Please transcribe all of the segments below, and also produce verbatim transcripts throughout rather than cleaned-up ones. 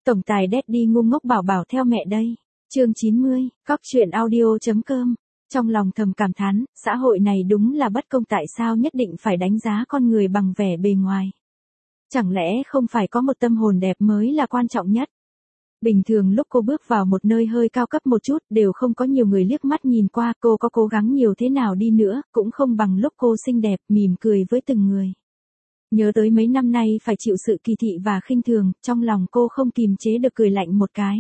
Tổng tài Daddy ngu ngốc bảo bảo theo mẹ đây. Chương chín mươi, cóc truyện audio.com. Trong lòng thầm cảm thán, xã hội này đúng là bất công, tại sao nhất định phải đánh giá con người bằng vẻ bề ngoài. Chẳng lẽ không phải có một tâm hồn đẹp mới là quan trọng nhất? Bình thường lúc cô bước vào một nơi hơi cao cấp một chút, đều không có nhiều người liếc mắt nhìn qua, cô có cố gắng nhiều thế nào đi nữa, cũng không bằng lúc cô xinh đẹp, mỉm cười với từng người. Nhớ tới mấy năm nay phải chịu sự kỳ thị và khinh thường, trong lòng cô không kìm chế được cười lạnh một cái.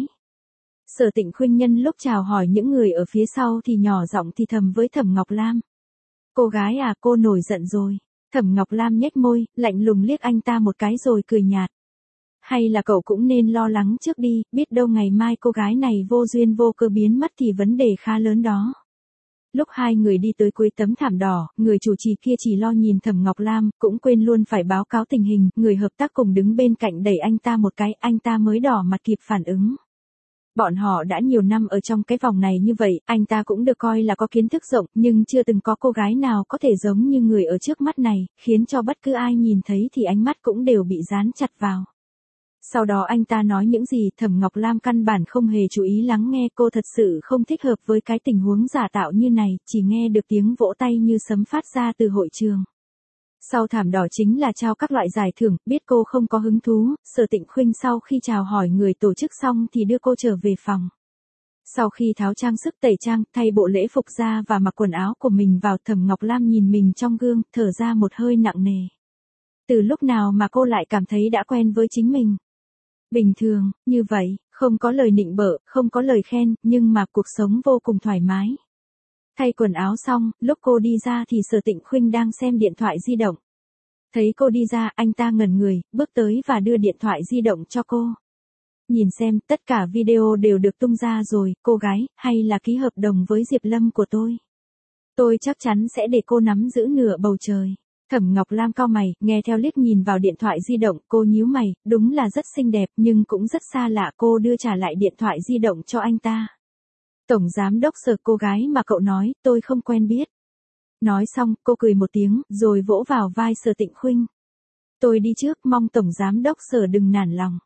Sở Tịnh Khuynh nhân lúc chào hỏi những người ở phía sau thì nhỏ giọng thì thầm với Thẩm Ngọc Lam. Cô gái à, cô nổi giận rồi. Thẩm Ngọc Lam nhếch môi, lạnh lùng liếc anh ta một cái rồi cười nhạt. Hay là cậu cũng nên lo lắng trước đi, biết đâu ngày mai cô gái này vô duyên vô cớ biến mất thì vấn đề khá lớn đó. Lúc hai người đi tới cuối tấm thảm đỏ, người chủ trì kia chỉ lo nhìn Thẩm Ngọc Lam, cũng quên luôn phải báo cáo tình hình, người hợp tác cùng đứng bên cạnh đẩy anh ta một cái, anh ta mới đỏ mặt kịp phản ứng. Bọn họ đã nhiều năm ở trong cái vòng này như vậy, anh ta cũng được coi là có kiến thức rộng, nhưng chưa từng có cô gái nào có thể giống như người ở trước mắt này, khiến cho bất cứ ai nhìn thấy thì ánh mắt cũng đều bị dán chặt vào. Sau đó anh ta nói những gì, Thẩm Ngọc Lam căn bản không hề chú ý lắng nghe, cô thật sự không thích hợp với cái tình huống giả tạo như này, chỉ nghe được tiếng vỗ tay như sấm phát ra từ hội trường. Sau thảm đỏ chính là trao các loại giải thưởng, biết cô không có hứng thú, Sở Tịnh Khuynh sau khi chào hỏi người tổ chức xong thì đưa cô trở về phòng. Sau khi tháo trang sức tẩy trang, thay bộ lễ phục ra và mặc quần áo của mình vào, Thẩm Ngọc Lam nhìn mình trong gương, thở ra một hơi nặng nề. Từ lúc nào mà cô lại cảm thấy đã quen với chính mình? Bình thường, như vậy, không có lời nịnh bợ, không có lời khen, nhưng mà cuộc sống vô cùng thoải mái. Thay quần áo xong, lúc cô đi ra thì Sở Tịnh Khuynh đang xem điện thoại di động. Thấy cô đi ra, anh ta ngẩn người, bước tới và đưa điện thoại di động cho cô. Nhìn xem, tất cả video đều được tung ra rồi, cô gái, hay là ký hợp đồng với Diệp Lâm của tôi. Tôi chắc chắn sẽ để cô nắm giữ nửa bầu trời. Thẩm Ngọc Lam cau mày, nghe theo liếc nhìn vào điện thoại di động, cô nhíu mày, đúng là rất xinh đẹp nhưng cũng rất xa lạ, cô đưa trả lại điện thoại di động cho anh ta. Tổng giám đốc Sở, cô gái mà cậu nói, tôi không quen biết. Nói xong, cô cười một tiếng, rồi vỗ vào vai Sở Tịnh Khuynh. Tôi đi trước, mong tổng giám đốc Sở đừng nản lòng.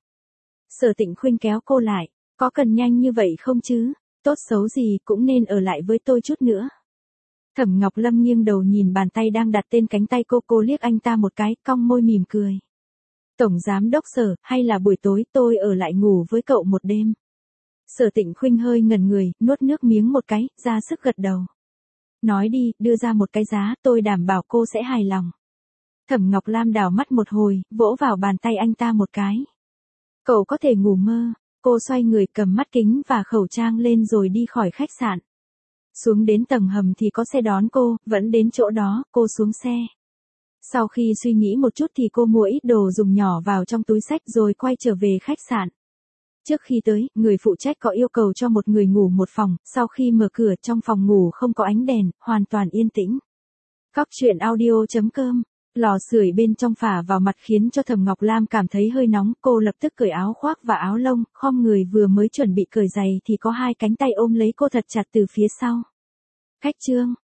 Sở Tịnh Khuynh kéo cô lại, có cần nhanh như vậy không chứ, tốt xấu gì cũng nên ở lại với tôi chút nữa. Thẩm Ngọc Lâm nghiêng đầu nhìn bàn tay đang đặt trên cánh tay cô, cô liếc anh ta một cái, cong môi mỉm cười. Tổng giám đốc Sở, hay là buổi tối tôi ở lại ngủ với cậu một đêm. Sở Tịnh Khuynh hơi ngẩn người, nuốt nước miếng một cái, ra sức gật đầu. Nói đi, đưa ra một cái giá, tôi đảm bảo cô sẽ hài lòng. Thẩm Ngọc Lam đảo mắt một hồi, vỗ vào bàn tay anh ta một cái. Cậu có thể ngủ mơ. Cô xoay người cầm mắt kính và khẩu trang lên rồi đi khỏi khách sạn. Xuống đến tầng hầm thì có xe đón cô, vẫn đến chỗ đó, cô xuống xe. Sau khi suy nghĩ một chút thì cô mua ít đồ dùng nhỏ vào trong túi xách rồi quay trở về khách sạn. Trước khi tới, người phụ trách có yêu cầu cho một người ngủ một phòng, sau khi mở cửa trong phòng ngủ không có ánh đèn, hoàn toàn yên tĩnh. Cóc truyện audio.com. Lò sưởi bên trong phả vào mặt khiến cho Thẩm Ngọc Lam cảm thấy hơi nóng, cô lập tức cởi áo khoác và áo lông, khom người vừa mới chuẩn bị cởi giày thì có hai cánh tay ôm lấy cô thật chặt từ phía sau. Khách Trương,